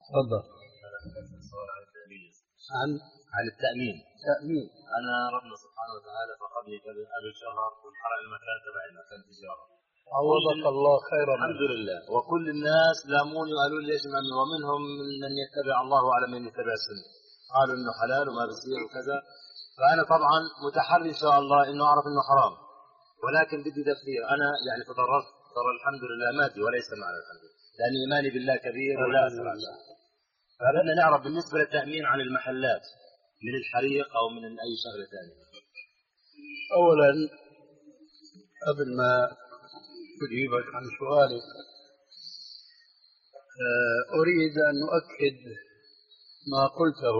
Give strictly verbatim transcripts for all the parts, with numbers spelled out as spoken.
تفضل. عن عن التأمين. تأمين. أنا ربنا سبحانه وتعالى فقدني قبل شهر والحرق المكان تبع المكان تجارة. عوضك الله خيرا. الحمد لله. وكل الناس لاموني وقالوا لي ليش مأمن، ومنهم من يتبع الله على من يتبع السنة، قالوا إنه حلال وما بصير وكذا. فأنا طبعا متحري إن شاء الله إنه أعرف إنه حرام، ولكن بدي تفسير. أنا يعني تضررت ترى الحمد لله مادي وليس معنى الحمد لله، لأن إيماني بالله كبير ولا أثر على شيء. فبدنا نعرف بالنسبة للتأمين عن المحلات من الحريق أو من أي شغلة ثانية. أولا قبل ما أجيبك عن سؤالك أريد أن أؤكد ما قلته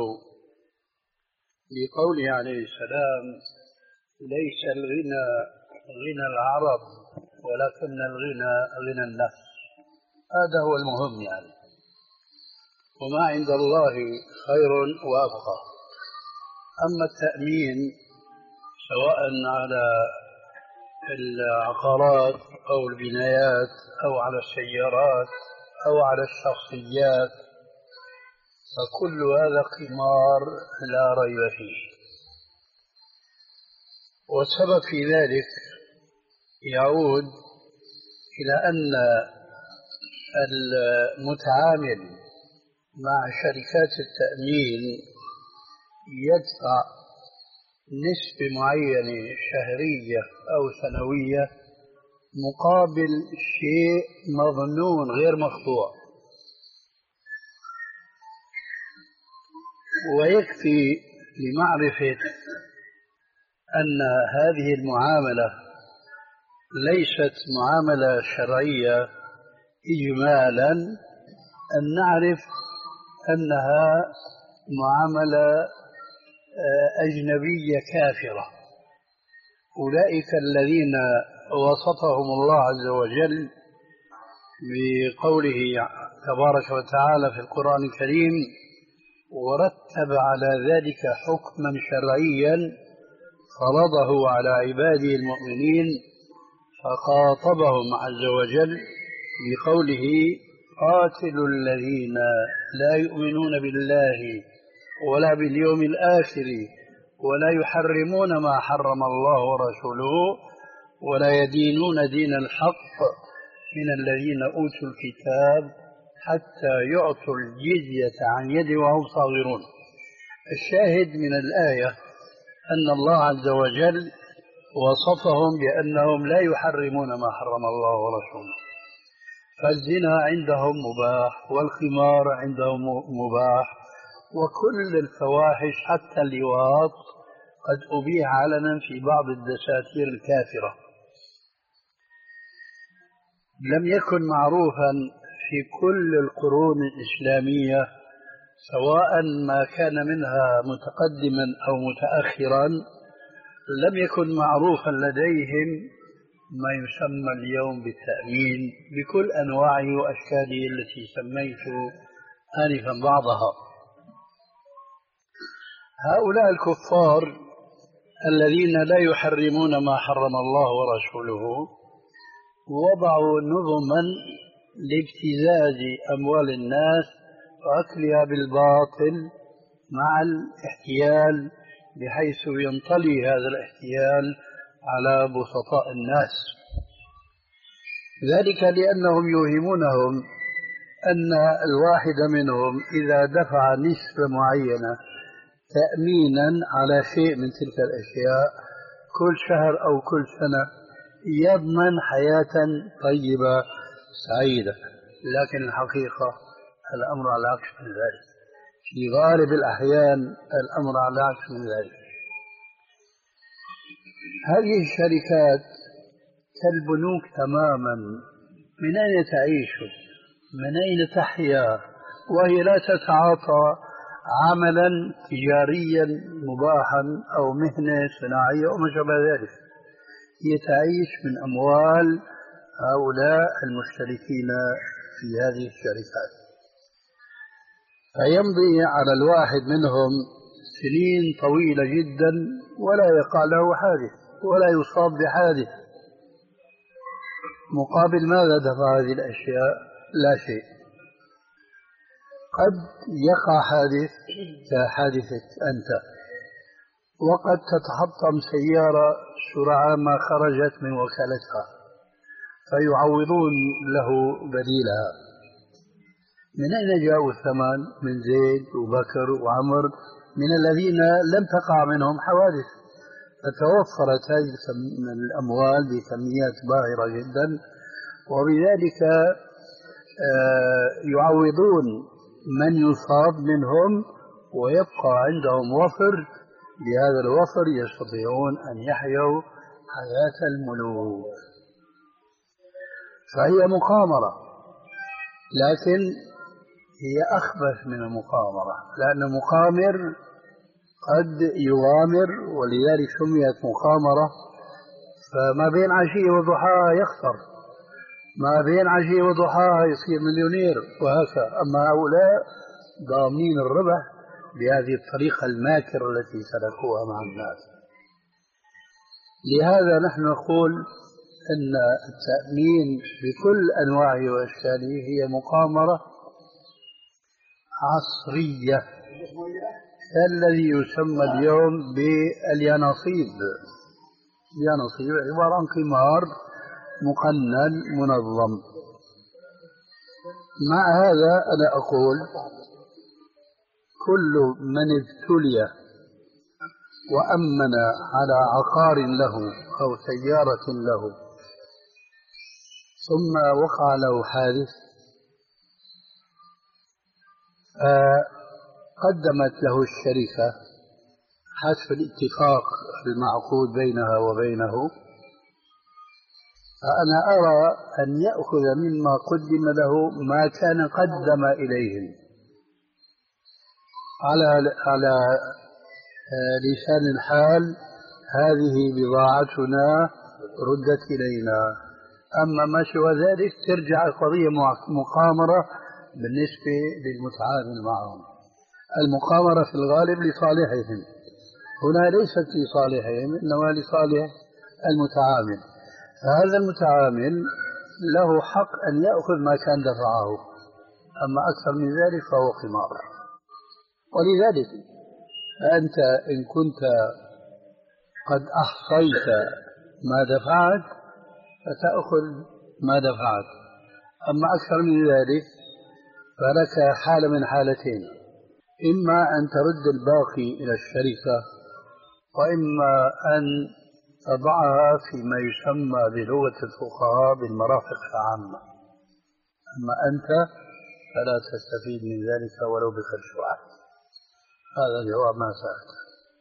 بقوله عليه السلام: ليس الغنى غنى العرب ولكن الغنى غنى النفس. هذا هو المهم يعني، وما عند الله خير وأبقى. أما التأمين سواء على العقارات أو البنايات أو على السيارات أو على الشخصيات فكل هذا قمار لا ريب فيه. والسبب في ذلك يعود إلى أن المتعامل مع شركات التأمين يدفع نسبة معينة شهرية أو سنوية مقابل شيء مظنون غير مخطوع. ويكفي لمعرفة أن هذه المعاملة ليست معاملة شرعية إجمالا أن نعرف أنها معاملة أجنبية كافرة. أولئك الذين وصفهم الله عز وجل بقوله تبارك وتعالى في القرآن الكريم: ورتب على ذلك حكما شرعيا فرضه على عباده المؤمنين، فخاطبهم عز وجل بقوله: قاتلوا الذين لا يؤمنون بالله ولا باليوم الآخر ولا يحرمون ما حرم الله ورسوله ولا يدينون دين الحق من الذين أوتوا الكتاب حتى يعطوا الجزية عن يد وهم صاغرون. الشاهد من الآية أن الله عز وجل وصفهم بأنهم لا يحرمون ما حرم الله ورسوله، فالزنا عندهم مباح والخمار عندهم مباح وكل الفواحش حتى اللواط قد أبيح علنا في بعض الدساتير الكافرة. لم يكن معروفا في كل القرون الإسلامية سواء ما كان منها متقدما أو متأخرا، لم يكن معروفا لديهم ما يسمى اليوم بالتأمين بكل أنواعه وأشكاله التي سميت آنفا بعضها. هؤلاء الكفار الذين لا يحرمون ما حرم الله ورسوله وضعوا نظما لابتزاز أموال الناس وأكلها بالباطل مع الاحتيال، بحيث ينطلي هذا الاحتيال على بسطاء الناس. ذلك لأنهم يوهمونهم أن الواحد منهم إذا دفع نسبة معينة تأمينا على شيء من تلك الأشياء كل شهر أو كل سنة يضمن حياة طيبة سعيدة. لكن الحقيقة الأمر على العكس من ذلك، في غالب الأحيان الأمر على العكس من ذلك. هذه الشركات كالبنوك تماما، من أين تعيش؟ من أين تحيا؟ وهي لا تتعاطى عملا تجاريا مباحا أو مهنة صناعية أو ما شابه ذلك، هي تعيش من أموال هؤلاء المشتركين في هذه الشركات. فيمضي على الواحد منهم سنين طويلة جدا ولا يقع له حادث ولا يصاب بحادث، مقابل ماذا دفع هذه الأشياء؟ لا شيء. قد يقع حادث كحادثة أنت، وقد تتحطم سيارة سرعان ما خرجت من وكالتها فيعوضون له بديلها. من أين جاءوا الثمان؟ من زيد وبكر وعمر، من الذين لم تقع منهم حوادث، فتوفرت هذه الأموال بكميات باهرة جدا، وبذلك يعوضون من يصاب منهم ويبقى عندهم وفر، بهذا الوفر يستطيعون أن يحيوا حياة الملوك. فهي مقامرة، لكن هي أخبث من المقامرة، لأن المقامر قد يغامر ولذلك سميت مقامرة، فما بين عشية وضحاها يخسر، ما بين عشية وضحاها يصير مليونير وهكذا. أما هؤلاء ضامنين الربح بهذه الطريقة الماكرة التي سلكوها مع الناس. لهذا نحن نقول أن التأمين بكل أنواعه وأشكاله هي مقامرة عصرية، الذي يسمى اليوم باليانصيب. اليانصيب عبارة عن قمار مقنن منظم. مع هذا أنا أقول كل من ابتلي وأمن على عقار له أو سيارة له ثم وقع له حادث، قدمت له الشركة حسب الاتفاق المعقود بينها وبينه، فأنا أرى أن يأخذ مما قدم له ما كان قدم إليهم على على لسان الحال: هذه بضاعتنا ردت إلينا. أما ما سوى ذلك ترجع القضية مقامرة بالنسبة للمتعامل معهم. المقامرة في الغالب لصالحهم، هنا ليست لصالحهم إنما لصالح المتعامل، فهذا المتعامل له حق أن يأخذ ما كان دفعه، أما أكثر من ذلك فهو قمار. ولذلك أنت إن كنت قد أحصيت ما دفعت فتأخذ ما دفعت، أما أكثر من ذلك فلك حالة من حالتين: إما أن ترد الباقي إلى الشركة، وإما أن تضعها فيما يسمى بلغة الفقهاء بالمرافق العامة. أما أنت فلا تستفيد من ذلك ولو بخرج واحد. هذا جواب ما سألته.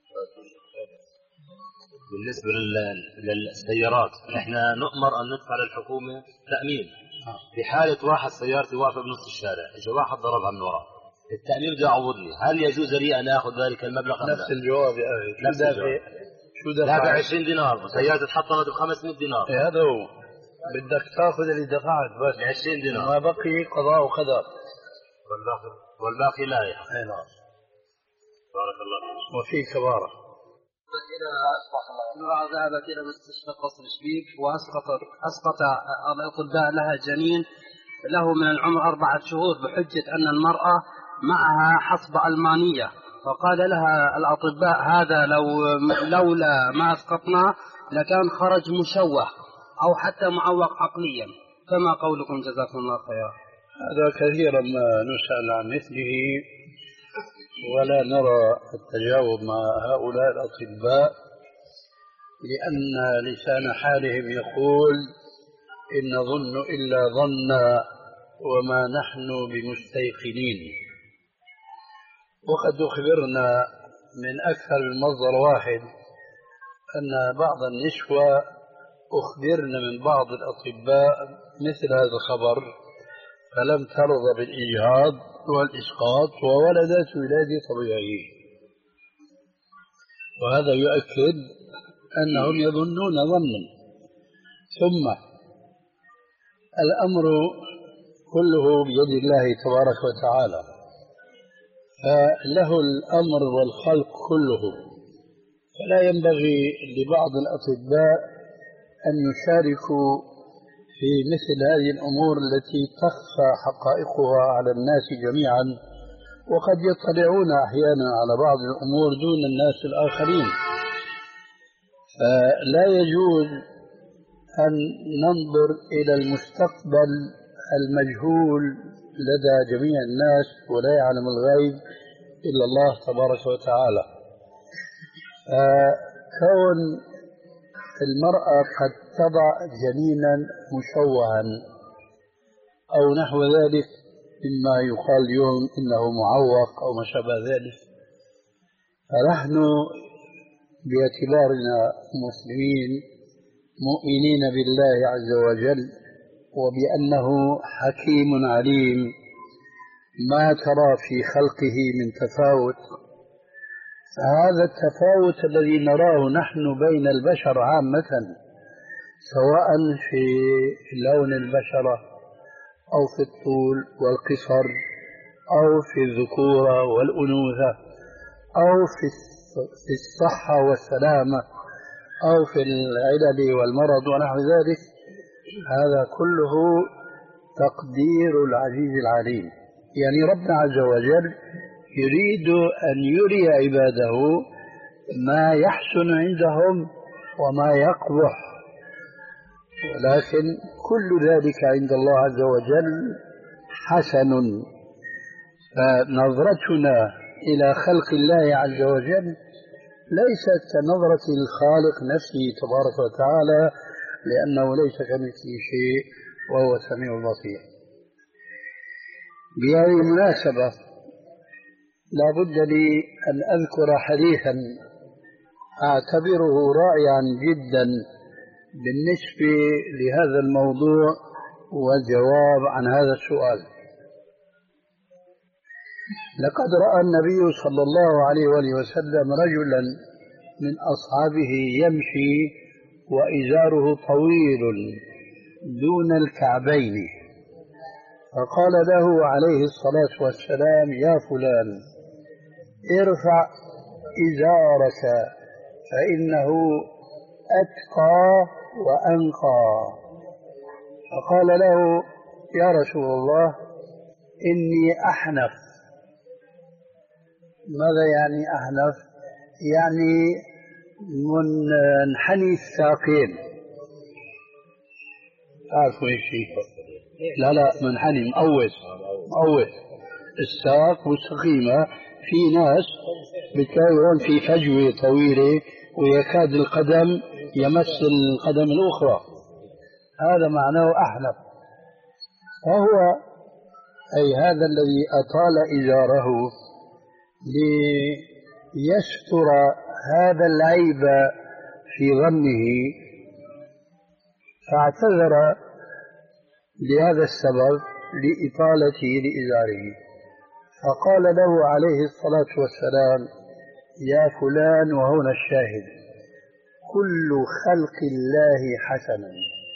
بالنسبة للسيارات احنا نؤمر أن ندفع للحكومة تأمين في حالة واحد سيارتي واقفة بنص الشارع، إذا واحد ضربها من وراء، التأمين بده يعوضني، هل يجوز لي أن آخذ ذلك المبلغ؟ نفس الجواب يا أخي. نفس الجواب. شو دفع؟ دافع عشرين دينار وسيارتي اتحطمت ب خمسمائة دينار. إيه هذا هو، بدك تاخذ اللي دفعت بس عشرين دينار، ما بقي قضاء وقدر، والباقي والباقي لا يحق. اي نعم. بارك الله وفيك بارك. إذا امرأة ذهبت إلى مستشفى قصر شبيب وأسقطت أسقط الأطباء لها جنين له من العمر أربعة شهور بحجة أن المرأة معها حصبة ألمانية، فقال لها الأطباء هذا لو لولا ما أسقطناه لكان خرج مشوه أو حتى معوق عقليا، فما قولكم جزاكم الله خيرا؟ هذا كثيرا ما نسأل عن مثله ولا نرى التجاوب مع هؤلاء الأطباء، لأن لسان حالهم يقول: إن نظن إلا ظنا وما نحن بمستيقنين. وقد أخبرنا من أكثر من مصدر واحد أن بعض النسوة أخبرنا من بعض الأطباء مثل هذا الخبر، فلم ترضى بالإجهاض والإسقاط وولدت ولادة طبيعي، وهذا يؤكد أنهم يظنون ظنا. ثم الأمر كله بيد الله تبارك وتعالى، فله الأمر والخلق كله، فلا ينبغي لبعض الأطباء أن يشاركوا في مثل هذه الأمور التي تخفى حقائقها على الناس جميعا وقد يطلعون أحيانا على بعض الأمور دون الناس الآخرين. فلا يجوز أن ننظر إلى المستقبل المجهول لدى جميع الناس، ولا يعلم الغيب إلا الله تبارك وتعالى. كون المرأة قد تضع جنينا مشوها أو نحو ذلك مما يقال اليوم إنه معوق أو ما شابه ذلك، فنحن باعتبارنا مسلمين مؤمنين بالله عز وجل وبأنه حكيم عليم، ما ترى في خلقه من تفاوت. فهذا التفاوت الذي نراه نحن بين البشر عامة، سواء في لون البشرة أو في الطول والقصر أو في الذكورة والأنوثة أو في الصحة والسلامة أو في العلل والمرض ونحو ذلك، هذا كله تقدير العزيز العليم. يعني ربنا عز وجل يريد أن يري عباده ما يحسن عندهم وما يقبح، ولكن كل ذلك عند الله عز وجل حسن. فنظرتنا إلى خلق الله عز وجل ليست كنظرة الخالق نفسه تبارك وتعالى، لأنه ليس كمثله شيء وهو السميع البصير. بهذه المناسبة لا بد لي أن أذكر حديثا أعتبره رائعا جدا بالنسبة لهذا الموضوع والجواب عن هذا السؤال. لقد رأى النبي صلى الله عليه وآله وسلم رجلا من أصحابه يمشي وإزاره طويل دون الكعبين، فقال له عليه الصلاة والسلام: يا فلان، ارفع إزارك فإنه أتقى وأنقى. فقال له: يا رسول الله، إني أحنف. ماذا يعني أحنف؟ يعني منحني الساقين. تعرفوا ايش هي؟ لا لا منحني مقوس مقوس الساق مستقيمة. في ناس بتلاقيهم في فجوة طويلة ويكاد القدم يمس القدم الأخرى، هذا معناه أحنف. فهو أي هذا الذي أطال إزاره ليستر هذا العيب في ظنه، فاعتذر لهذا السبب لإطالته لإزاره. فقال له عليه الصلاة والسلام: يا فلان، وهنا الشاهد، كل خلق الله حسن،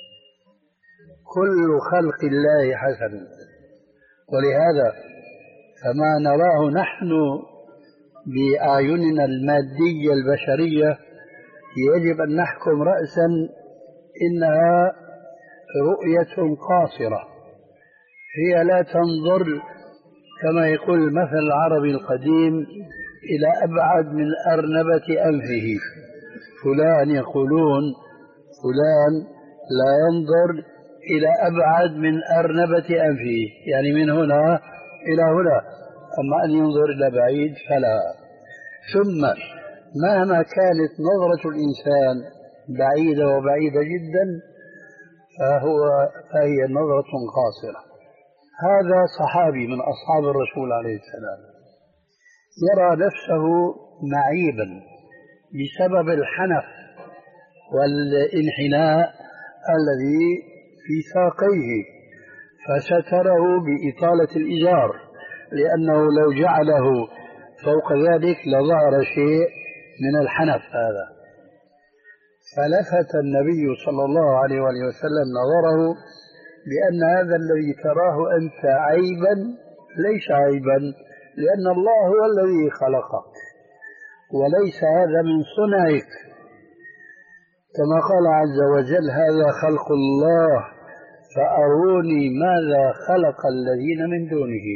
كل خلق الله حسن. ولهذا فما نراه نحن بأعيننا المادية البشرية يجب أن نحكم رأسا إنها رؤية قاصرة، هي لا تنظر كما يقول المثل العربي القديم إلى أبعد من أرنبة أنفه. فلان يقولون فلان لا ينظر إلى أبعد من أرنبة أنفه، يعني من هنا إلى هنا، أما أن ينظر إلى بعيد فلا. ثم مهما كانت نظرة الإنسان بعيدة وبعيدة جدا فهو فهي نظرة قاصرة. هذا صحابي من أصحاب الرسول عليه السلام يرى نفسه معيبا بسبب الحنف والانحناء الذي في ساقيه، فستره بإطالة الإزار، لأنه لو جعله فوق ذلك لظهر شيء من الحنف هذا. فلفت النبي صلى الله عليه وآله وسلم نظره بأن هذا الذي تراه أنت عيبا ليس عيبا، لأن الله هو الذي خلقك وليس هذا من صنعك، كما قال عز وجل: هذا خلق الله فأروني ماذا خلق الذين من دونه.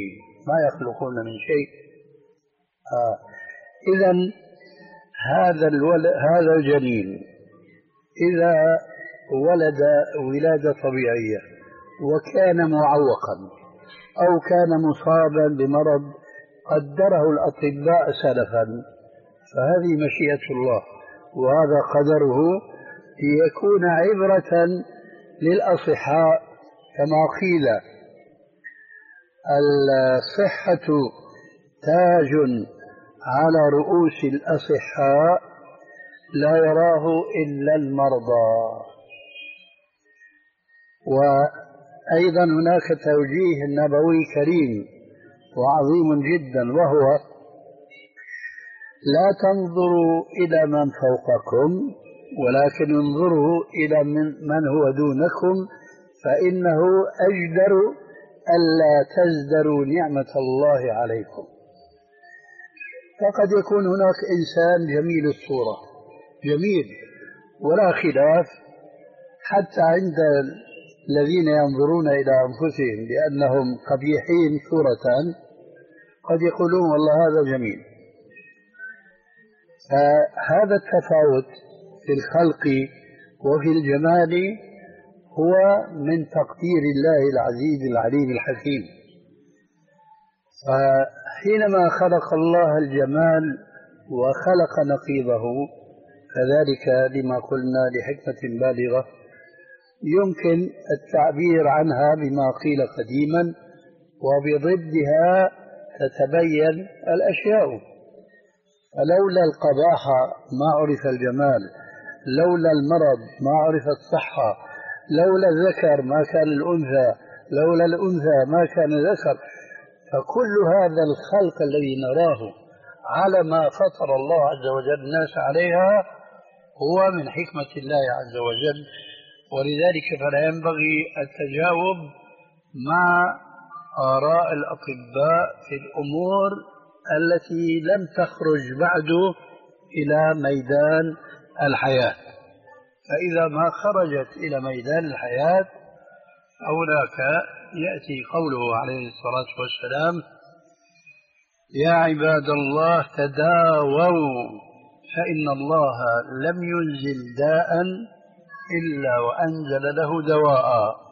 ما يخلقون من شيء. آه. إذن هذا الولد هذا الجنين إذا ولد ولادة طبيعية وكان معوقا أو كان مصابا بمرض قدره الأطباء سلفا، فهذه مشيئة الله وهذا قدره ليكون عبرة للأصحاء. كما قيل الصحة تاج على رؤوس الأصحاء لا يراه إلا المرضى. وأيضا هناك توجيه نبوي كريم وعظيم جدا، وهو لا تنظروا إلى من فوقكم ولكن انظروا إلى من هو دونكم، فإنه أجدر ألا تزدروا نعمة الله عليكم. فقد يكون هناك إنسان جميل الصورة جميل ولا خلاف، حتى عند الذين ينظرون إلى أنفسهم لأنهم قبيحين صورة قد يقولون والله هذا جميل. فهذا التفاوت في الخلق وفي الجمال هو من تقدير الله العزيز العليم الحكيم. فحينما خلق الله الجمال وخلق نقيضه فذلك لما قلنا لحكمة بالغة يمكن التعبير عنها بما قيل قديما، وبضدها تتبين الأشياء. فلولا القباحة ما عرف الجمال، لولا المرض ما عرف الصحة، لولا الذكر ما كان الأنثى، لولا الأنثى ما كان الذكر. فكل هذا الخلق الذي نراه على ما فطر الله عز وجل الناس عليها هو من حكمة الله عز وجل. ولذلك فلا ينبغي التجاوب مع آراء الأطباء في الأمور التي لم تخرج بعد إلى ميدان الحياة. فإذا ما خرجت إلى ميدان الحياة هناك يأتي قوله عليه الصلاة والسلام: يا عباد الله تداووا فإن الله لم ينزل داء إلا وأنزل له دواء.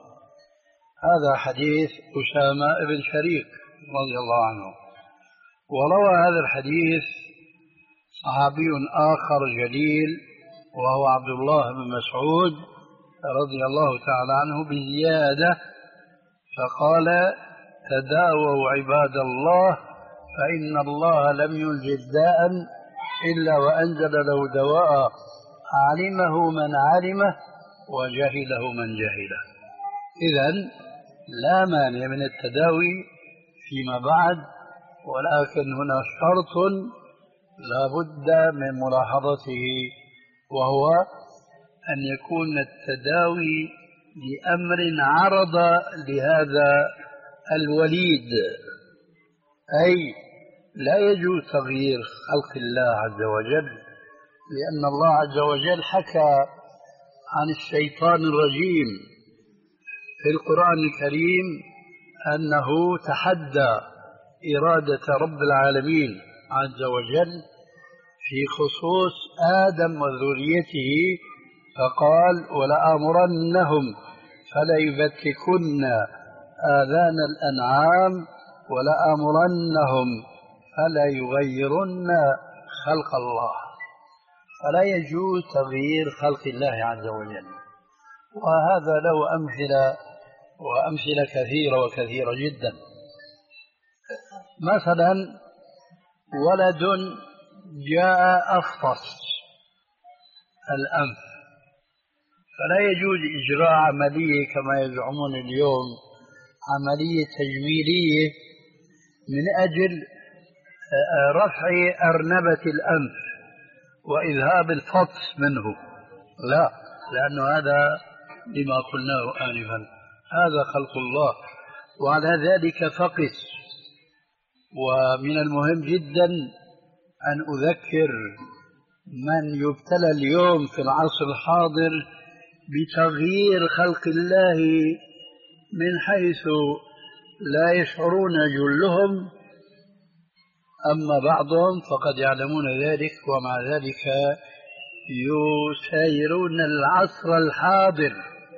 هذا حديث أسامة بن شريك رضي الله عنه. وروى هذا الحديث صحابي آخر جليل وهو عبد الله بن مسعود رضي الله تعالى عنه بزيادة، فقال: تداووا عباد الله فإن الله لم ينزل داء إلا وأنزل له دواء، علمه من علمه وجهله من جهله. إذن لا مانع من التداوي فيما بعد، ولكن هنا شرط لا بد من ملاحظته، وهو أن يكون التداوي لأمر عرض لهذا الوليد، أي لا يجوز تغيير خلق الله عز وجل، لأن الله عز وجل حكى عن الشيطان الرجيم في القرآن الكريم أنه تحدى إرادة رب العالمين عز وجل في خصوص آدم وذريته، فقال: ولآمرنهم فليبتكن آذان الأنعام ولآمرنهم فليغيرن خلق الله. فلا يجوز تغيير خلق الله عز وجل، وهذا له أمثلة وأمثلة كثيرة وكثيرة جدا. مثلا ولد جاء أفطس الأنف، فلا يجوز إجراء عملية كما يزعمون اليوم، عملية تجميلية من أجل رفع أرنبة الأنف وإذهاب الفطس منه، لا، لأن هذا لما قلناه آنفا هذا خلق الله، وعلى ذلك فقس. ومن المهم جدا أن أذكر من يبتلى اليوم في العصر الحاضر بتغيير خلق الله من حيث لا يشعرون جلهم، أما بعضهم فقد يعلمون ذلك، ومع ذلك يسايرون العصر الحاضر،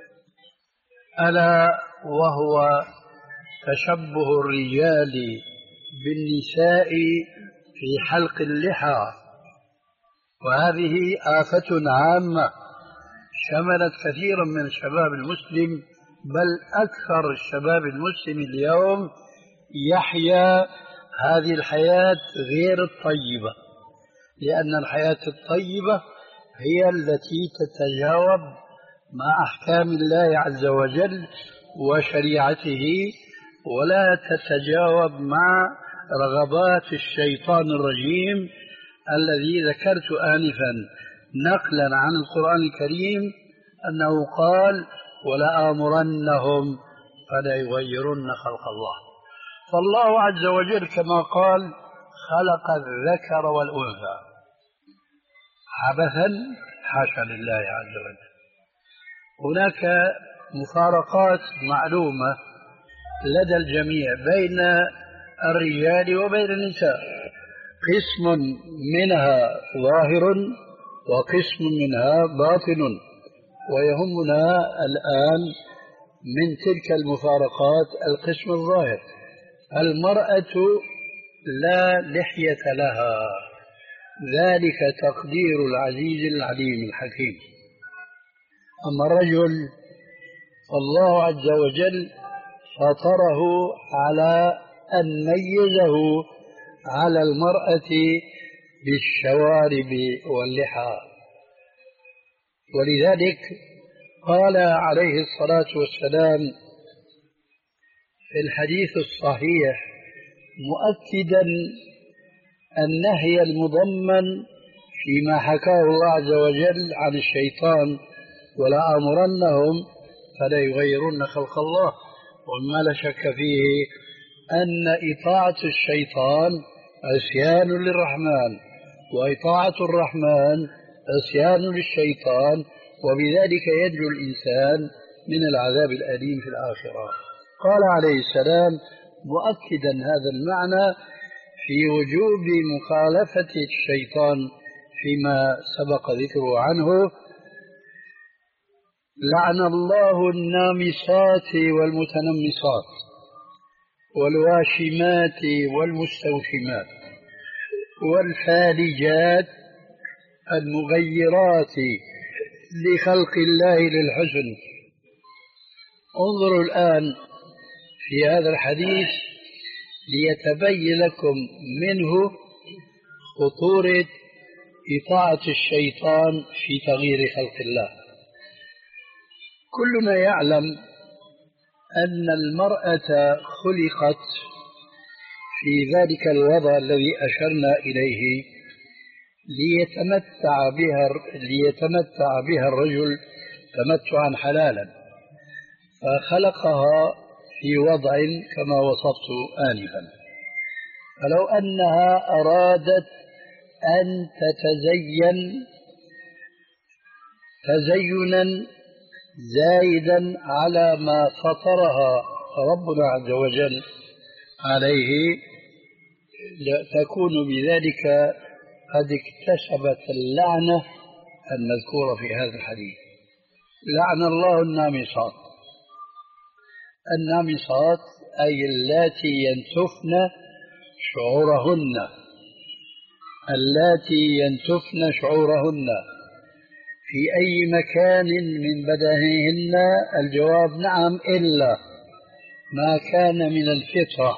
ألا وهو تشبه الرجال بالنساء في حلق اللحى، وهذه آفة عامة شملت كثيرا من الشباب المسلم، بل أكثر الشباب المسلم اليوم يحيا هذه الحياة غير الطيبة، لأن الحياة الطيبة هي التي تتجاوب مع أحكام الله عز وجل وشريعته، ولا تتجاوب مع رغبات الشيطان الرجيم الذي ذكرت آنفا نقلا عن القرآن الكريم أنه قال: ولآمرنهم فلا يغيرن خلق الله. فالله عز وجل كما قال خلق الذكر والأنثى عبثا، حاشا لله عز وجل. هناك مفارقات معلومة لدى الجميع بين الرجال وبين النساء، قسم منها ظاهر وقسم منها باطن، ويهمنا الآن من تلك المفارقات القسم الظاهر. المرأة لا لحية لها، ذلك تقدير العزيز العليم الحكيم. أما الرجل فالله عز وجل فطره على أن ميزه على المرأة بالشوارب واللحى، ولذلك قال عليه الصلاة والسلام في الحديث الصحيح مؤكدا النهي المضمن فيما حكاه الله عز وجل عن الشيطان: ولآمرنهم فلا يغيرن خلق الله. وما لا شك فيه أن إطاعة الشيطان عصيان للرحمن، وإطاعة الرحمن عصيان للشيطان، وبذلك ينجو الإنسان من العذاب الأليم في الآخرة. قال عليه السلام مؤكدا هذا المعنى في وجوب مخالفة الشيطان فيما سبق ذكره عنه: لعن الله النامصات والمتنمصات والواشمات والمستوشمات والفالجات المغيرات لخلق الله للحسن. انظروا الآن في هذا الحديث ليتبين لكم منه خطورة إطاعة الشيطان في تغيير خلق الله. كلنا يعلم أن المرأة خلقت في ذلك الوضع الذي أشرنا إليه ليتمتع بها ليتمتع بها الرجل تمتعا حلالا، فخلقها في وضع كما وصفت آنفا. فلو أنها أرادت أن تتزين تزينا زائدا على ما فطرها ربنا عز وجل عليه، تكون بذلك قد اكتسبت اللعنة المذكورة في هذا الحديث. لعن الله النامصات. النامصات أي اللاتي ينتفن شعورهن، اللاتي ينتفن شعورهن في أي مكان من بدنهن. الجواب نعم، إلا ما كان من الفطرة.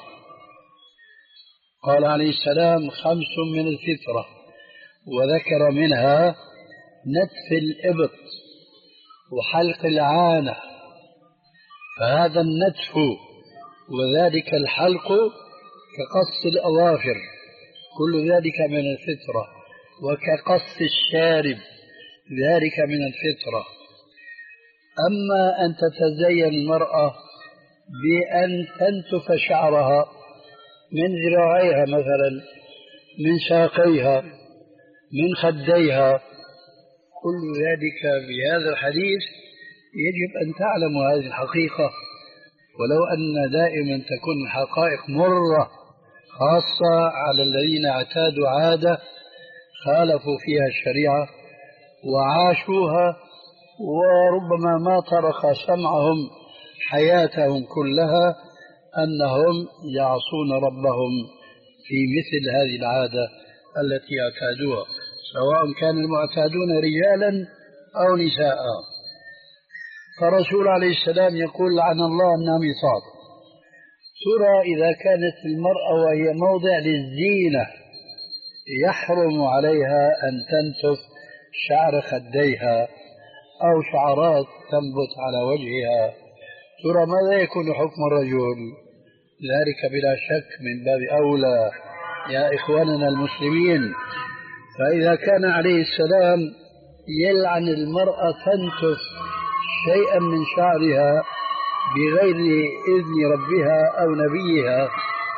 قال عليه السلام: خمس من الفطرة، وذكر منها نتف الإبط وحلق العانة. فهذا النتف وذلك الحلق كقص الأظافر، كل ذلك من الفطرة، وكقص الشارب ذلك من الفطرة. أما أن تتزين المرأة بأن تنتف شعرها من ذراعيها مثلا، من ساقيها، من خديها، كل ذلك بهذا الحديث يجب أن تعلموا هذه الحقيقة، ولو أن دائما تكون الحقائق مرة خاصة على الذين اعتادوا عادة خالفوا فيها الشريعة وعاشوها، وربما ما طرق سمعهم حياتهم كلها أنهم يعصون ربهم في مثل هذه العادة التي اعتادوها، سواء كان المعتادون رجالا أو نساء. فالرسول عليه السلام يقول لعن الله النامصات. ترى إذا كانت المرأة وهي موضع للزينة يحرم عليها أن تنتف شعر خديها أو شعرات تنبت على وجهها، ترى ماذا يكون حكم الرجل؟ ذلك بلا شك من باب أولى يا إخواننا المسلمين. فإذا كان عليه السلام يلعن المرأة تنتف شيئا من شعرها بغير إذن ربها أو نبيها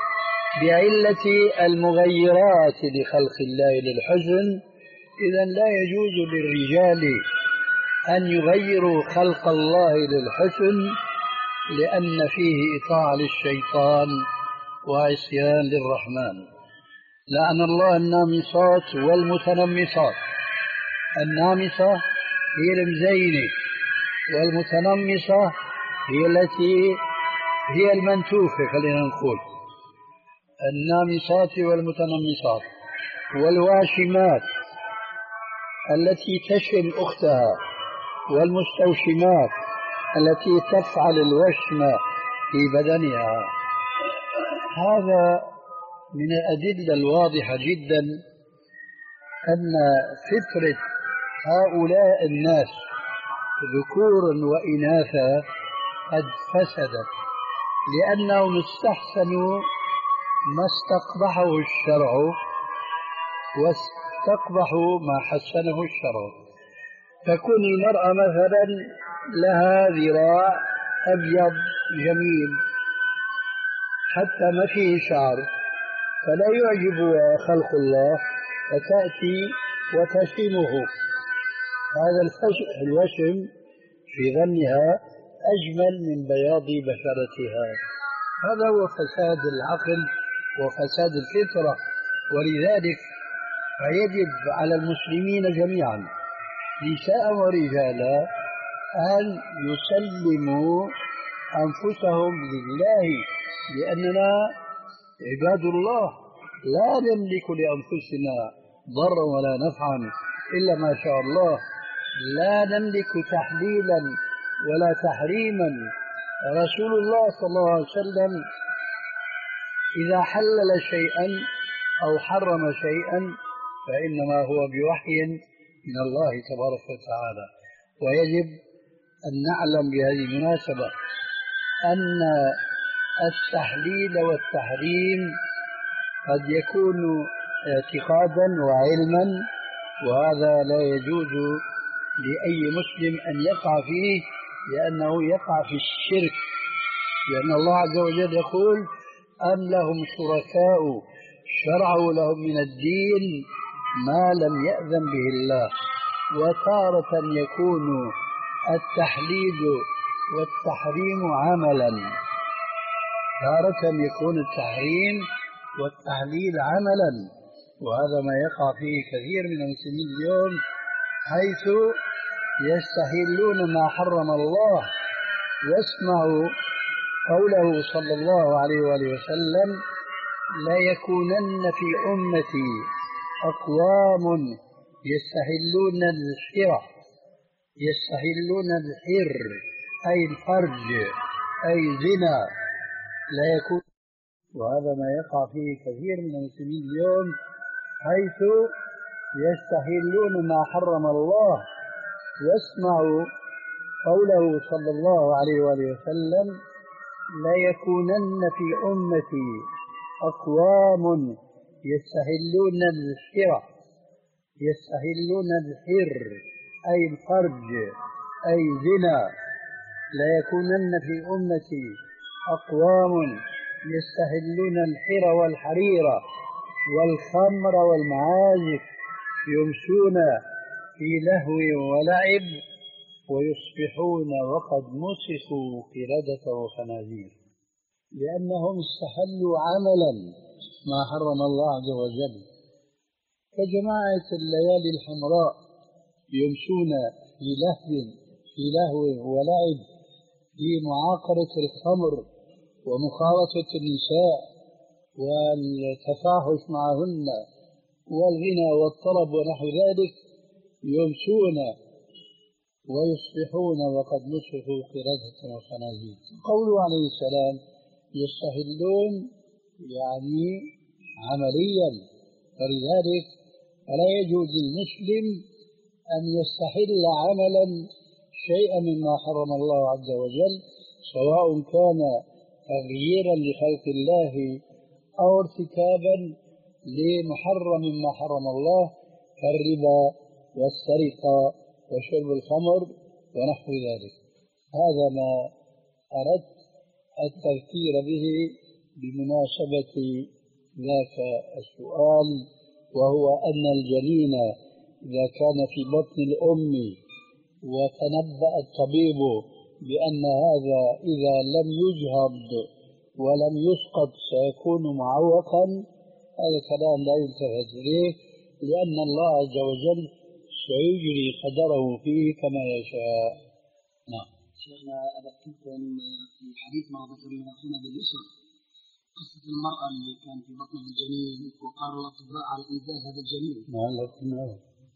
بعلة المغيرات لخلق الله للحسن، إذا لا يجوز للرجال أن يغيروا خلق الله للحسن، لأن فيه إطاعة للشيطان وعصيان للرحمن. لعن الله النامصات والمتنمصات. النامصة هي المزينة، والمتنمصة هي التي هي المنتوفة، خلينا نقول النامصات والمتنمصات. والواشمات التي تشم أختها، والمستوشمات التي تفعل الوشم في بدنها. هذا من الأدلة الواضحة جدا أن فطرة هؤلاء الناس ذكورا وإناثا قد فسدت، لأنهم استحسنوا ما استقبحه الشرع واستقبحوا ما حسنه الشرع. تكون المرأة مثلا لها ذراع أبيض جميل حتى ما فيه شعر، فلا يعجبها خلق الله، فتأتي وتشمه. هذا الوشم في ظنها أجمل من بياض بشرتها. هذا هو فساد العقل وفساد الفطرة. ولذلك فيجب على المسلمين جميعا نساء ورجالا أن يسلموا أنفسهم لله، لأننا عباد الله لا نملك لأنفسنا ضرا ولا نفعا إلا ما شاء الله، لا نملك تحليلا ولا تحريما. رسول الله صلى الله عليه وسلم إذا حلل شيئا أو حرم شيئا فإنما هو بوحي من الله تبارك وتعالى. ويجب أن نعلم بهذه المناسبة أن التحليل والتحريم قد يكون اعتقادا وعلما، وهذا لا يجوز لأي مسلم أن يقع فيه، لأنه يقع في الشرك. لأن الله عز وجل يقول أم لهم شركاء شرعوا لهم من الدين ما لم يأذن به الله. وتارة يكون التحليل والتحريم عملا، تارة يكون التحريم والتحليل عملا، وهذا ما يقع فيه كثير من المسلمين اليوم، حيث يستحلون ما حرم الله. واسمعوا قوله صلى الله عليه وآله وسلم لا يكونن في أمتي أقوام يستحلون الحر، يستحلون الحر أي الفرج أي زنا، لا يكون. وهذا ما يقع فيه كثير من المسلمين اليوم، حيث يستحلون ما حرم الله. واسمعوا قوله صلى الله عليه وآله وسلم لا يكونن في أمتي أقوام يستحلون الحر، يستحلون الحر أي الفرج أي زنا، لا يكونن في أمتي أقوام يستحلون الحر والحرير والخمر والمعازف يمشون في لهو ولعب ويصبحون وقد مسخوا قردة وخنازير، لأنهم استحلوا عملا ما حرم الله عز وجل، كجماعة الليالي الحمراء يمشون في لهو في لهو ولعب، في معاقرة الخمر ومخالطة النساء والتفاحش معهن والغنى والطرب ونحو ذلك، يمشون ويصبحون وقد مسخوا قردة وخنازير. قوله عليه السلام يستحلون يعني عمليا، ولذلك فلا يجوز للمسلم أن يستحل عملا شيئا مما حرم الله عز وجل، سواء كان تغييرا لخلق الله أو ارتكابا لمحرم ما حرم الله كالربا والسرقة وشرب الخمر ونحو ذلك. هذا ما أردت التذكير به بمناسبة ذاك السؤال، وهو أن الجنين إذا كان في بطن الأم وتنبأ الطبيب بأن هذا إذا لم يجهض ولم يسقط سيكون معوقا، هذا كلام لا يلتفت إليه، لأن الله عز وجل سيجري قدره فيه كما يشاء. نعم. شيخنا أذكركم في حديث ما ذكرنا أخونا باليسر قصة المرأة اللي كان في بطن الجنين وقرر الأطباء على إنزال هذا الجنين. نعم لكنه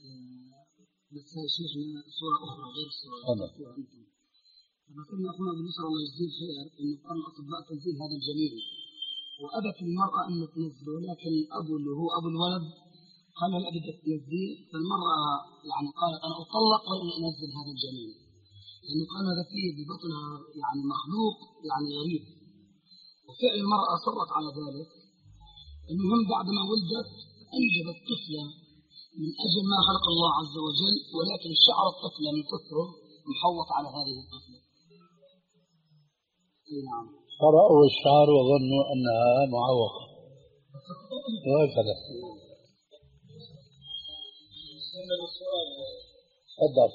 بس شيخنا صورة أخرى غير الصورة اللي أنتم. فذكرنا أخونا باليسر الله يجزيه خير إنه قرر الأطباء تنزيل هذا الجنين، وأبت المرأة أن تنزله، لكن الأب اللي هو أبو الولد قال لا بدك تنزل، فالمرأة يعني قالت أنا أطلق ولا أنزل هذا الجنين، لأنه كان هذا فيه ببطنها يعني مخلوق يعني غريب، وفعل المرأة أصرت على ذلك. المهم بعد ما ولدت أنجبت طفلة من أجل ما خلق الله عز وجل، ولكن شعر الطفلة من كثره محوط على هذه الطفلة. نعم. قرأوا الشعر وظنوا أنها معوقة وهكذا. تفضل.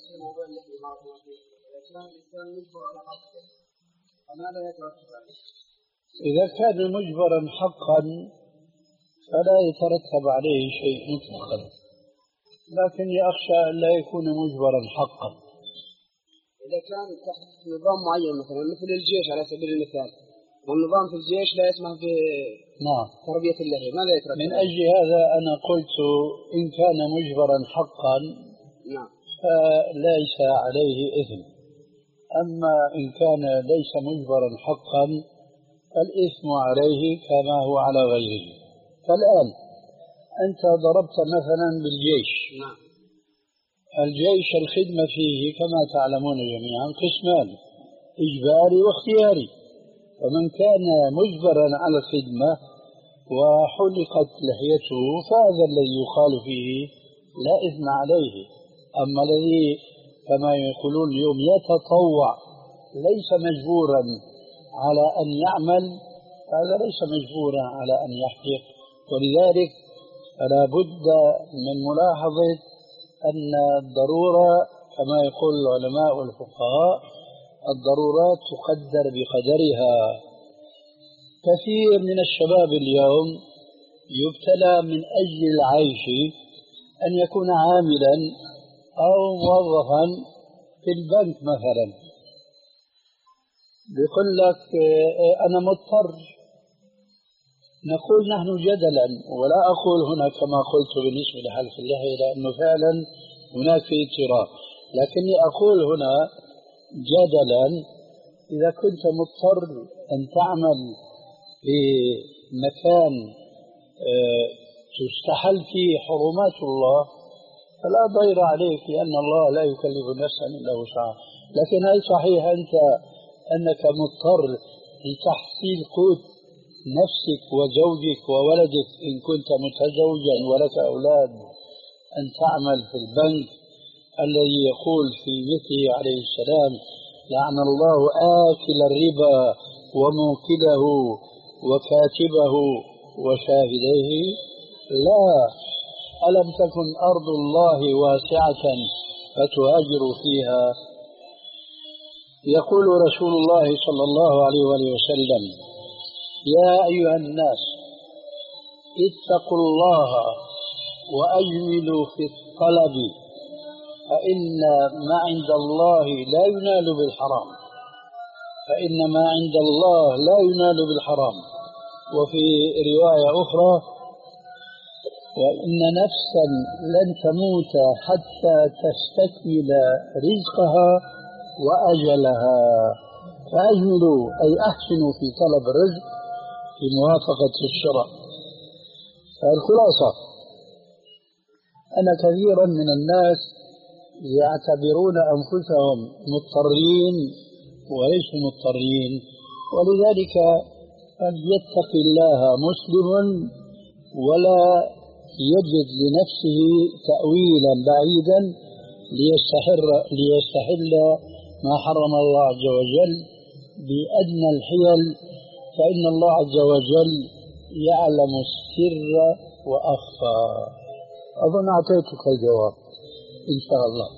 إذا كان مجبرا حقا فلا يترتب عليه شيء مطلقا، لكن يخشى أن لا يكون مجبرا حقا. إذا كان تحت نظام معين مثلا مثل الجيش على سبيل المثال، والنظام في الجيش لا يسمح بتربية اللحية، ماذا يترتب؟ من أجل هذا أنا قلت إن كان مجبرا حقا نعم فليس عليه إثم، أما إن كان ليس مجبرا حقا فالإثم عليه كما هو على غيره. فالآن أنت ضربت مثلا بالجيش. نعم. الجيش الخدمة فيه كما تعلمون جميعا قسمان، إجباري واختياري، فمن كان مجبرا على الخدمة وحلقت لحيته فهذا الذي يقال فيه لا إثم عليه. أما الذي كما يقولون اليوم يتطوع ليس مجبورا على أن يعمل، هذا ليس مجبورا على أن يحلق. ولذلك فلا بد من ملاحظة أن الضرورة كما يقول العلماء والفقهاء الضرورات تقدر بقدرها. كثير من الشباب اليوم يبتلى من أجل العيش أن يكون عاملا أو موظفا في البنك مثلا، بيقول لك أنا مضطر. نقول نحن جدلا، ولا أقول هنا كما قلت بالنسبة لحلق اللحية لأنه فعلا هناك في اضطرار، لكني أقول هنا جدلا إذا كنت مضطر أن تعمل في مكان تستحل فيه حرمات الله فلا ضير عليك، لأن الله لا يكلف نفسا إلا وسعها. لكن هل صحيح أنت أنك مضطر لتحصيل قوت نفسك وزوجك وولدك إن كنت متزوجا ولك أولاد أن تعمل في البنك الذي يقول في مثله عليه السلام لعن الله آكل الربا وموكله وكاتبه وشاهديه؟ لا. ألم تكن أرض الله واسعة فتهاجروا فيها. يقول رسول الله صلى الله عليه وآله وسلم: يا أيها الناس اتقوا الله وأجملوا في الطلب، فإن ما عند الله لا ينال بالحرام، فإن ما عند الله لا ينال بالحرام. وفي رواية أخرى: وإن نفسا لن تموت حتى تستكمل رزقها وأجلها، فأجملوا أي أحسنوا في طلب الرزق في موافقة الشرع. فالخلاصة أن كثيرا من الناس يعتبرون أنفسهم مضطرين وليسوا مضطرين، ولذلك فليتق الله مسلم ولا يجد لنفسه تأويلا بعيدا ليستحر ليستحل ما حرم الله عز وجل بأدنى الحيل، فإن الله عز وجل يعلم السر وأخفى. أظن أعطيتك الجواب إن شاء الله.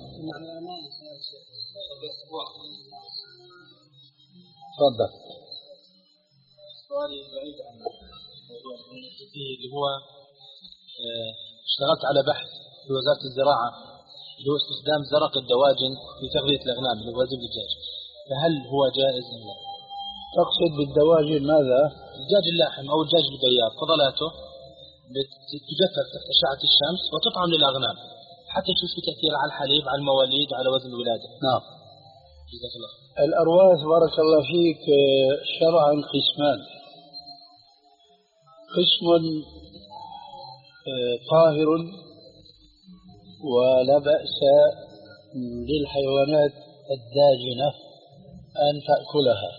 تفضل. سؤالي بعيد عن الموضوع اللي هو اشتغلت على بحث في وزارة الزراعة اللي هو استخدام زرق الدواجن في تغذية الأغنام اللي هو زبد الدجاج، فهل هو جائز أم لا؟ تقصد بالدواجن ماذا؟ الدجاج اللحم أو الدجاج البياض، فضلاته تجفف تحت أشعة الشمس وتطعم للأغنام حتى تشوف في تأثير على الحليب، على المواليد، على وزن الولادة. نعم. جزاك الله. الأرواث بارك الله فيك شرعا قسمان: قسم طاهر ولا بأس للحيوانات الداجنة أن تأكلها،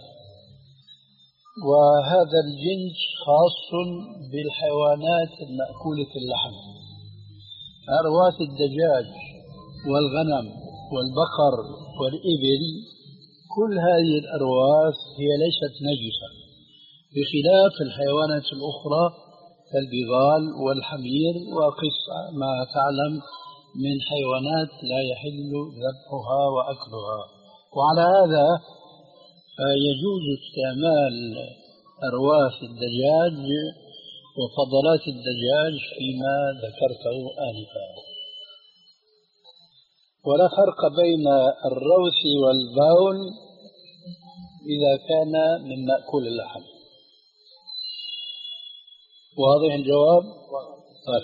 وهذا الجنس خاص بالحيوانات المأكولة اللحم. أرواث الدجاج والغنم والبقر والإبل كل هذه الأرواث هي ليست نجسة، بخلاف الحيوانات الأخرى كالبغال والحمير وقس ما تعلم من حيوانات لا يحل ذبحها وأكلها. وعلى هذا يجوز استعمال أرواث الدجاج وفضلات الدجاج فيما ذكرته آنفا. ولا فرق بين الروث والبول إذا كان من مأكول اللحم. واضح الجواب؟ طيب.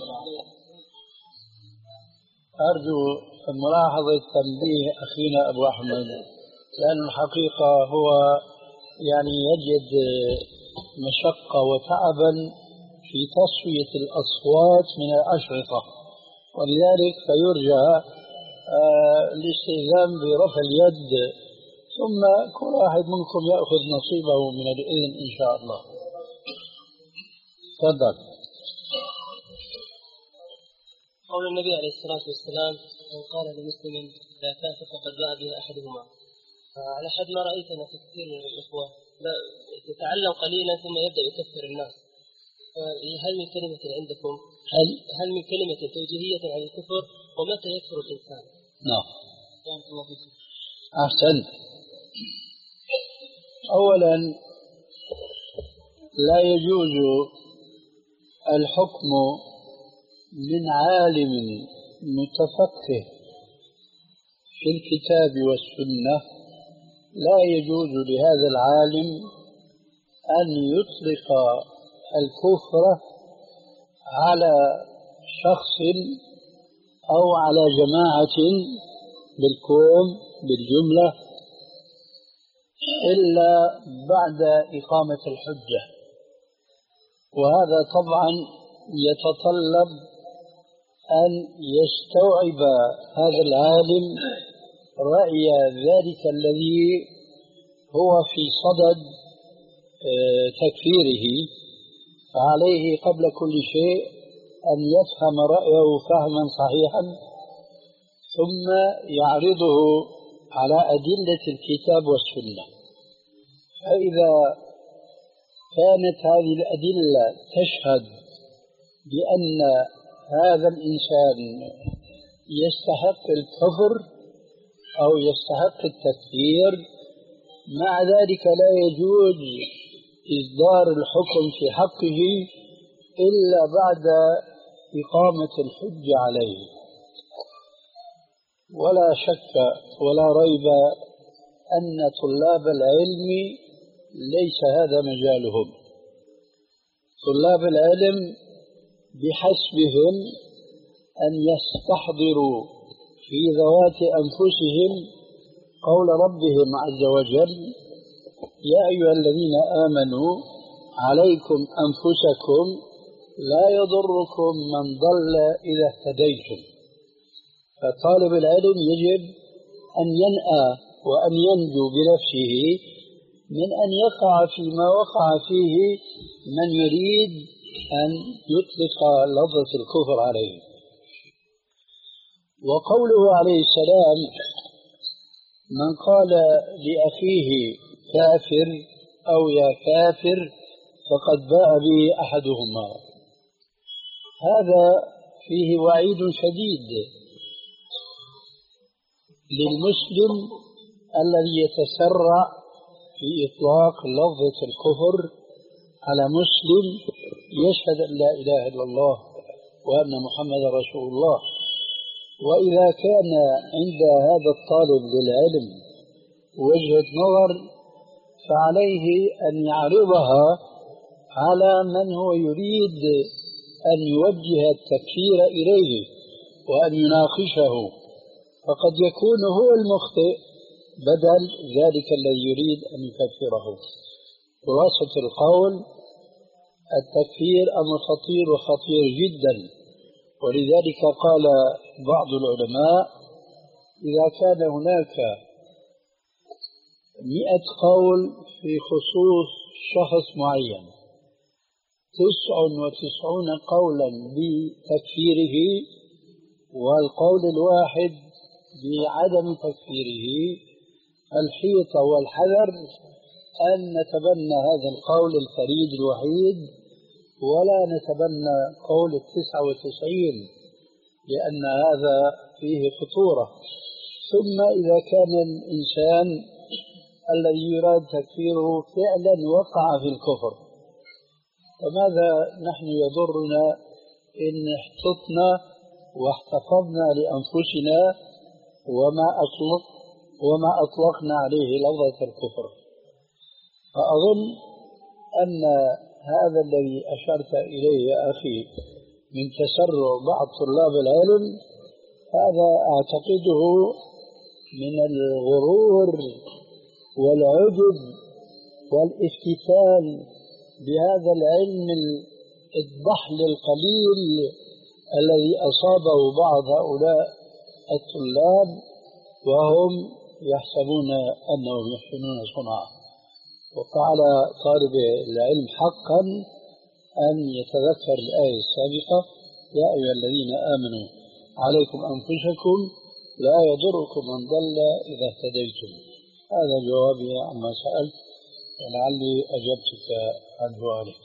أرجو ملاحظة تنبيه أخينا أبو أحمد، لأن الحقيقة هو يعني يجد مشقة وتعبا في تصفية الأصوات من الأشرطة، ولذلك فيرجى آه الاستئذان برفع اليد، ثم كل واحد منكم يأخذ نصيبه من الإذن إن شاء الله. تفضل. قول النبي عليه الصلاة والسلام: من قال لمسلم لا تأتي فقد باء به أحدهما. على حد ما رأيتنا في كثير من الإخوة يتعلم قليلا ثم يبدأ يكفر الناس، هل من كلمة عندكم هل هل من كلمة توجيهية عن الكفر؟ ومتى يكفر الإنسان؟ نعم. أحسن. أولا لا يجوز الحكم من عالم متفقه في الكتاب والسنة، لا يجوز لهذا العالم أن يطلق الكفر على شخص أو على جماعة بالكوم بالجملة إلا بعد إقامة الحجة، وهذا طبعا يتطلب أن يستوعب هذا العالم رأي ذلك الذي هو في صدد تكفيره، فعليه قبل كل شيء أن يفهم رأيه فهما صحيحا، ثم يعرضه على أدلة الكتاب والسنة. فإذا كانت هذه الأدلة تشهد بأن هذا الإنسان يستحق الكفر أو يستحق التكفير، مع ذلك لا يجوز إصدار الحكم في حقه إلا بعد إقامة الحجة عليه. ولا شك ولا ريب أن طلاب العلم ليس هذا مجالهم. طلاب العلم بحسبهم أن يستحضروا في ذوات أنفسهم قول ربهم عز وجل: يا أيها الذين آمنوا عليكم أنفسكم لا يضركم من ضل إذا اهتديتم. فطالب العلم يجب أن ينأى وأن ينجو بنفسه من أن يقع فيما وقع فيه من يريد أن يطلق لفظة الكفر عليه. وقوله عليه السلام: من قال لأخيه كافر أو يا كافر فقد باء به أحدهما، هذا فيه وعيد شديد للمسلم الذي يتسرع في إطلاق لفظة الكفر على مسلم يشهد أن لا إله إلا الله وأن محمد رسول الله. وإذا كان عند هذا الطالب للعلم وجهة نظر فعليه أن يعرضها على من هو يريد أن يوجه التكفير إليه وأن يناقشه، فقد يكون هو المخطئ بدل ذلك الذي يريد أن يكفره. خلاصة القول: التكفير أمر خطير وخطير جدا، ولذلك قال بعض العلماء: إذا كان هناك مئة قول في خصوص شخص معين، تسع وتسعون قولا بتكفيره والقول الواحد بعدم تكفيره، الحيطة والحذر أن نتبنى هذا القول الفريد الوحيد ولا نتبنى قول التسعة وتسعين، لأن هذا فيه خطورة. ثم إذا كان الإنسان الذي يراد تكفيره فعلا وقع في الكفر، فماذا نحن يضرنا إن احتطنا واحتفظنا لأنفسنا وما أطلق وما أطلقنا عليه لفظة الكفر؟ فأظن أن هذا الذي أشرت إليه يا أخي من تسرع بعض طلاب العلم، هذا أعتقده من الغرور والعجب والافتتان بهذا العلم الضحل القليل الذي أصابه بعض هؤلاء الطلاب وهم يحسبون أنهم يحسنون صنعا. وقال طالب العلم حقا أن يتذكر الآية السابقة: يا أيها الذين آمنوا عليكم أنفسكم لا يضركم من ضل إذا اهتديتم. هذا جوابي عما سألت، ولعلي أجبتك عن سؤالك.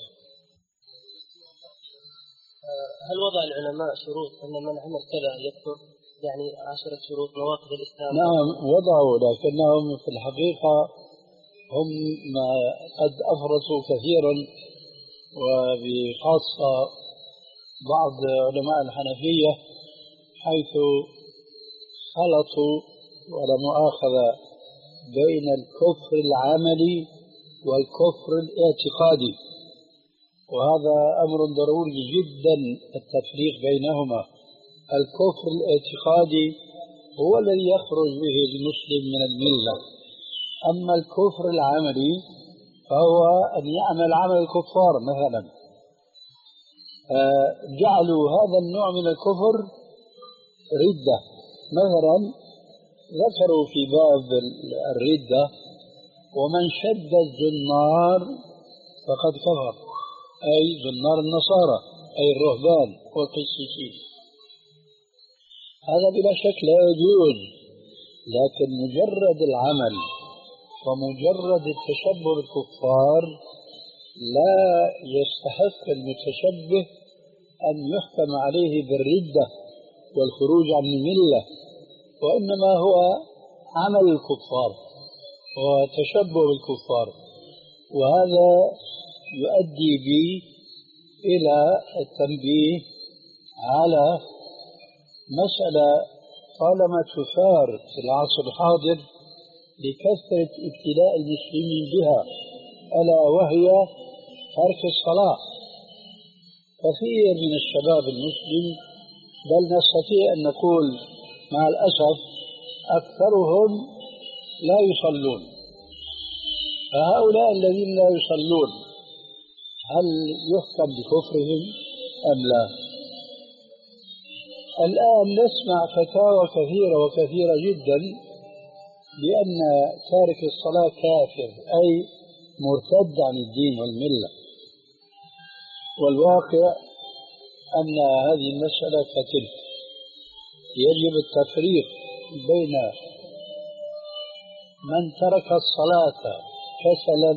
هل وضع العلماء شروط أن من عمل كذا يكفر؟ يعني عشرة شروط نواقض الإسلام؟ نعم وضعوا، لكنهم في الحقيقة هم ما قد أفرطوا كثيرا، وبخاصة بعض علماء الحنفية حيث خلطوا ولا مؤاخذة بين الكفر العملي والكفر الاعتقادي، وهذا أمر ضروري جدا التفريق بينهما. الكفر الاعتقادي هو الذي يخرج به المسلم من الملة، أما الكفر العملي فهو أن يعمل عمل الكفار. مثلا جعلوا هذا النوع من الكفر ردة. مثلا ذكروا في باب الردة: ومن شد الزنار فقد كفر، أي زنار النصارى أي الرهبان والقسيسين. هذا بلا شك لا يجوز، لكن مجرد العمل ومجرد التشبه بالكفار لا يستحق المتشبه أن يحكم عليه بالردة والخروج عن الملة، وإنما هو عمل الكفار وتشبه بالكفار، وهذا يؤدي بي إلى التنبيه على مسألة طالما تثار في العصر الحاضر لكثرة ابتلاء المسلمين بها، ألا وهي ترك الصلاة. كثير من الشباب المسلم، بل نستطيع أن نقول مع الأسف أكثرهم لا يصلون. فهؤلاء الذين لا يصلون هل يحكم بكفرهم أم لا؟ الآن نسمع فتاوى كثيرة وكثيرة جدا بأن تارك الصلاة كافر، أي مرتد عن الدين والملة. والواقع أن هذه المسألة كتلك، يجب التفريق بين من ترك الصلاة كسلا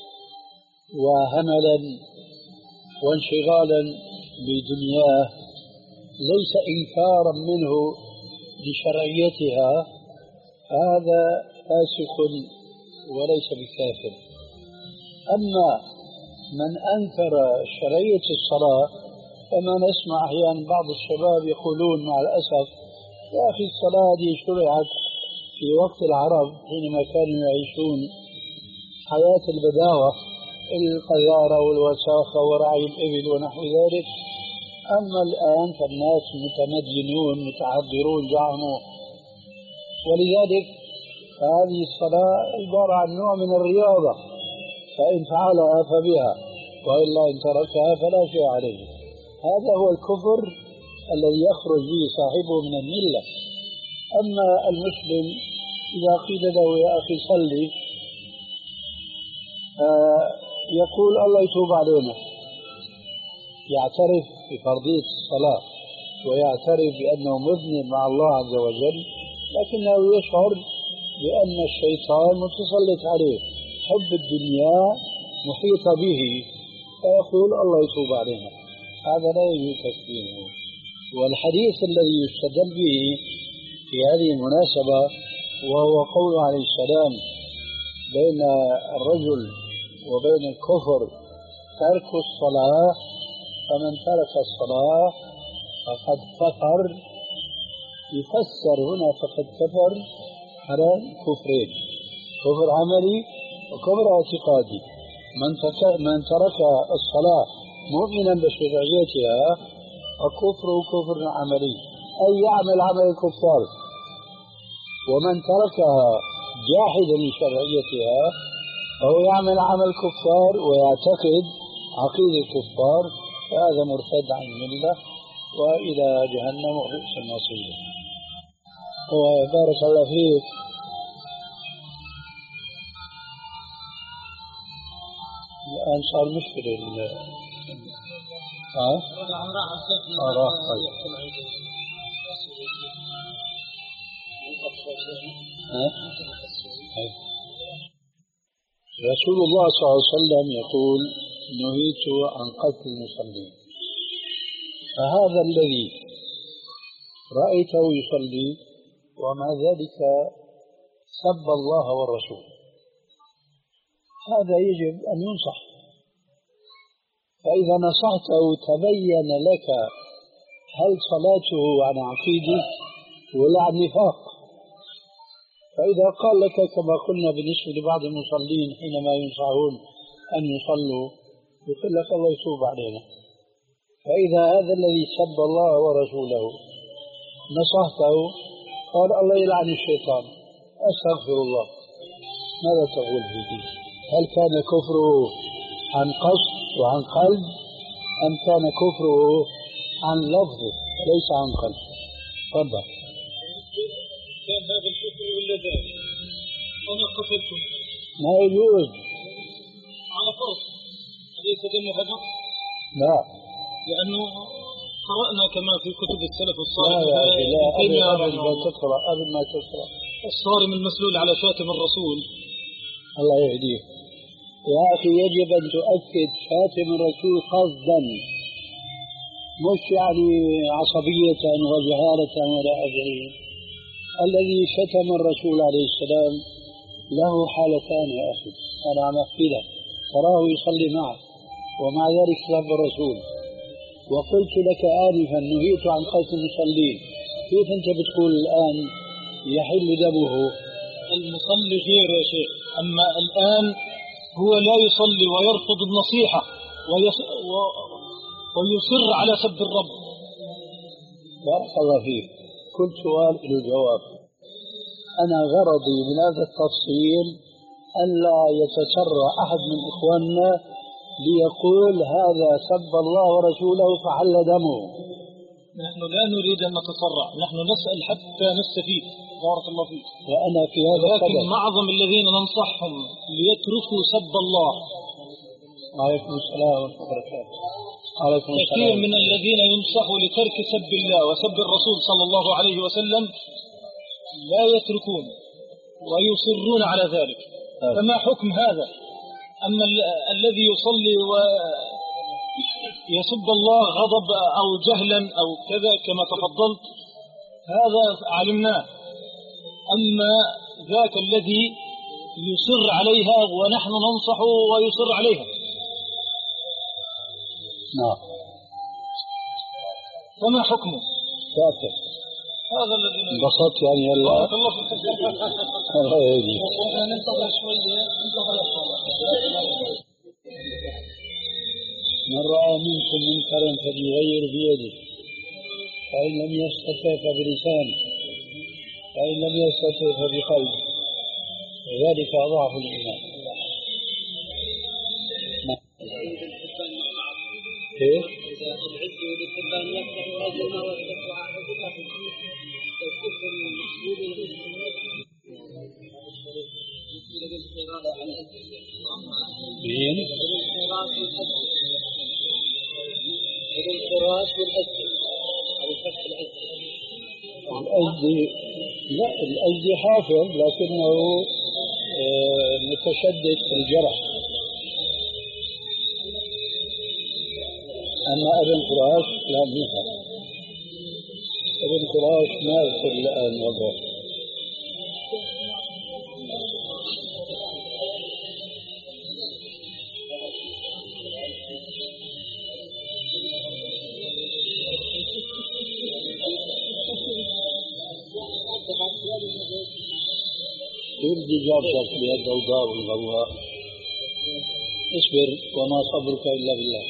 وهملا وانشغالا بدنياه ليس إنكارا منه لشرعيتها، هذا فاسق وليس بكافر. أما من أنكر شرعية الصلاة كما نسمع أحيانا بعض الشباب يقولون مع الأسف: يا أخي الصلاة دي شرعت في وقت العرب حينما كانوا يعيشون حياة البداوة، القذارة والوساخة ورعي الإبل ونحو ذلك. أما الآن فالناس متمدنون متحضرون زعموا، ولذلك هذه الصلاة عبارة عن نوع من الرياضة، فإن فعلها فبها وإلا إن تركها فلا شيء عليه. هذا هو الكفر الذي يخرج به صاحبه من الملة. أما المسلم إذا قيل له: يا أخي صلي، آه يقول: الله يتوب علينا، يعترف بفرضية الصلاة ويعترف بأنه مذنب مع الله عز وجل، لكنه يشعر بأن الشيطان متسلط عليه، حب الدنيا محيط به، فيقول: الله يتوب علينا. هذا لا يجوز تكفيره. والحديث الذي يستدل به في هذه المناسبة وهو قول عليه السلام: بين الرجل وبين الكفر ترك الصلاة، فمن ترك الصلاة فقد كفر. يفسر هنا فقد كفر على كفرين: كفر عملي وكفر اعتقادي. من من ترك الصلاة مؤمنا بشرعيتها فكفره كفر عملي، أي يعمل عمل الكفار. ومن تركها جاحدا لشرعيتها فهو يعمل عمل الكفار ويعتقد عقيدة الكفار، فهذا مرتد عن الملة وإلى جهنم وبئس المصير. وبارك الله فيك. الآن صار مشكلة ال ها؟ آه راح. طيب. ها؟ طيب. رسول الله صلى الله عليه وسلم يقول: نهيت عن قتل المصلين. فهذا الذي رأيته يصلي ومع ذلك سب الله والرسول، هذا يجب أن ينصح. فإذا نصحته تبين لك هل صلاته عن عقيدة ولا عن نفاق. فإذا قال لك كما قلنا بالنسبة لبعض المصلين حينما ينصحون أن يصلوا يقول لك: الله يتوب علينا. فإذا هذا الذي سب الله ورسوله نصحته قال: الله يلعن الشيطان، أستغفر الله، ماذا تقول فيه؟ هل كان كفره عن قصد وعن قلب أم كان كفره عن لفظ ليس عن قلب؟ تفضل. كان هذا الكفر ولا ذاك؟ أنا قتلته. ما يجوز. على فرض أليس دم هدر؟ لا، لأنه قرأنا كما في كتب السلف الصالح. لا يا أخي لا، قبل ما تقرأ قبل ما تقرأ الصارم المسلول على شاتم الرسول. الله يهديه يا أخي، يجب أن تؤكد شاتم الرسول قصدا، مش يعني عصبية وجهالة ولا أدري. الذي شتم الرسول عليه السلام له حالتان يا أخي، أنا عم أحكي لك، تراه يصلي معه ومع ذلك سب الرسول، وقلت لك آنفا نهيت عن قتل المصلين، كيف أنت بتقول الآن يحل دمه؟ المصلي غير يا شيخ، أما الآن هو لا يصلي ويرفض النصيحة ويص... و... ويصر على سب الرب. بارك الله فيك. كل سؤال له جواب. أنا غرضي من هذا التفصيل ألا يتسرع أحد من إخواننا ليقول هذا سب الله ورسوله فحل دمه. نحن لا نريد أن نتسرع، نحن نسأل حتى نستفيد. بارك الله فيك. وأنا في هذا لكن الصدد. معظم الذين ننصحهم ليتركوا سب الله. عليكم السلام ورحمة الله وبركاته. عليكم السلام. كثير من الذين ينصحوا لترك سب الله وسب الرسول صلى الله عليه وسلم لا يتركون ويصرون على ذلك. أه. فما حكم هذا؟ أما ال الذي يصلي ويسب الله غضب أو جهلا أو كذا كما تفضلت هذا علمناه. أما ذاك الذي يصر عليها ونحن ننصحه ويصر عليها. نعم. فما حكمه؟ شاكر. هذا الذي انبسطت يعني هلا. بارك الله فيك. الله يهديك. ننتظر شوية ننتظر من رأى منكم منكرا فليغير بيده، فإن لم يستطع فبلسانه، فإن لم يستطع فبقلبه، وذلك أضعف الإيمان. إيه؟ مين؟ الانحراف والأزدي أو الفتح الأزدي. الأزدي لا، الأزدي حافظ لكنه آه متشدد في الجرح. أما ابن قراش لا منها. ابن قراش ما يصل الآن وضعه. يرجي جابتك بهالضوضاء والغواء. اصبر وما صبرك إلا بالله.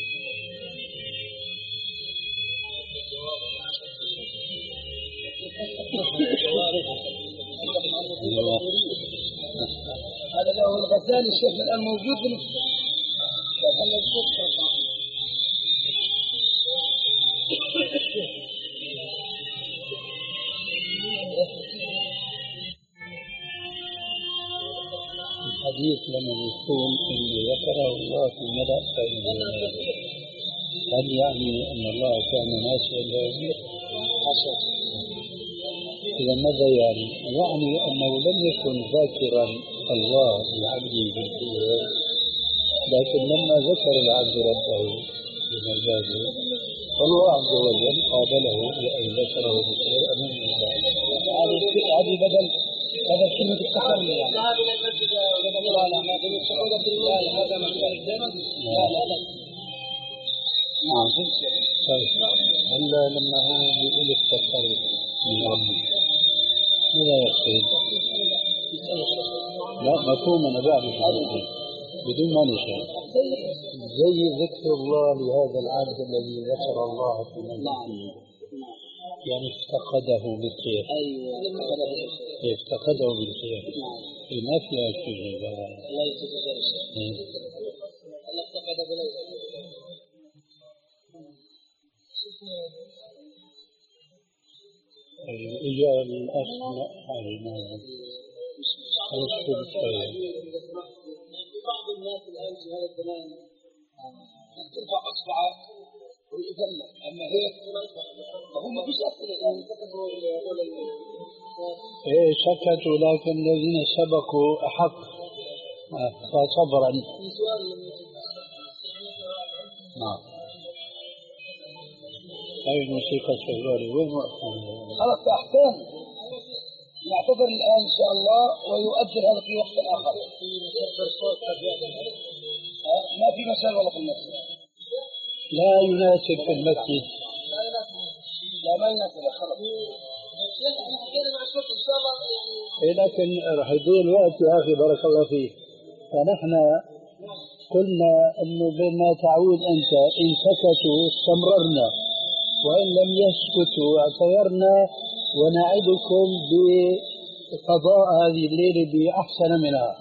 هذا لو الغزالي الشيخ الآن موجود بنفسه. الحديث لما يقول إنه ذكره الله في ملأ فإنه هل يعني أن الله كان ناسيا له؟ إذا ماذا يعني؟ يعني أنه لم يكن ذاكرا الله لعبده بالخير، لكن لما ذكر العبد ربه بمجازه فالله عز وجل قابله بأن ذكره بالخير أمام الله. هذه بدل هذا كلمة التحري يعني. نعم. طيب هلا لما هو بيقول افتكر من ربي ماذا يقصد؟ لا مفهوم أنا بعرف بدون ما نشاء زي ذكر الله لهذا العبد الذي ذكر الله في نفسه يعني افتقده بالخير. ايوه افتقده بالخير. ما فيها شيء الله يجزيك خير الشيخ. الله افتقد ابو ليلى. اجا الاخ علينا اشكر شويه. بعض الناس الان في هذا الزمان ترفع اصبعك ويذلك، اما هيك فهم ما فيش اسئله الان كتبوا هذول. ايه سكتوا لكن الذين سبقوا احق فصبرا. نعم. هاي الموسيقى شغالة وين وقفنا؟ خلص أحسن. يعتذر الآن إن شاء الله ويؤجل هذا في وقت آخر. ما في مجال ولا في المسجد. لا يناسب في المسجد. لا ما يناسب خلاص. لكن راح يضيع الوقت يا أخي بارك الله فيك. فنحن قلنا أنه بما تعود أنت إن سكتوا استمررنا وإن لم يسكتوا اعتذرنا ونعدكم بقضاء هذه الليلة بأحسن منها.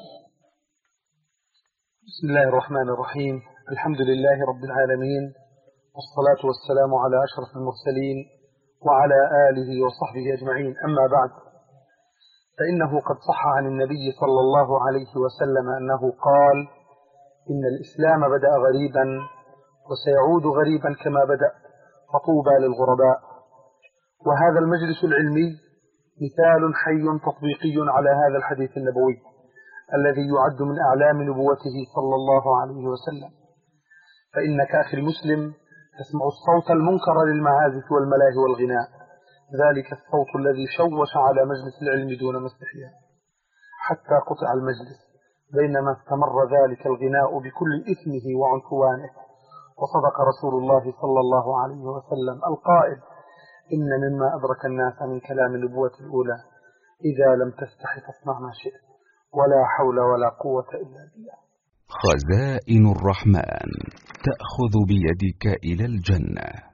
بسم الله الرحمن الرحيم. الحمد لله رب العالمين والصلاة والسلام على أشرف المرسلين وعلى آله وصحبه أجمعين. أما بعد، فإنه قد صح عن النبي صلى الله عليه وسلم أنه قال: إن الإسلام بدأ غريبا وسيعود غريبا كما بدأ، فطوبى للغرباء. وهذا المجلس العلمي مثال حي تطبيقي على هذا الحديث النبوي الذي يعد من أعلام نبوته صلى الله عليه وسلم. فإنك أخي المسلم تسمع الصوت المنكر للمعازف والملاهي والغناء، ذلك الصوت الذي شوش على مجلس العلم دون مستحيا حتى قطع المجلس، بينما استمر ذلك الغناء بكل إثمه وعنفوانه. وصدق رسول الله صلى الله عليه وسلم القائل: إن مما أدرك الناس من كلام النبوة الأولى: إذا لم تستحي فاصنع ما شئت، ولا حول ولا قوة إلا بالله. خزائن الرحمن تأخذ بيدك إلى الجنة.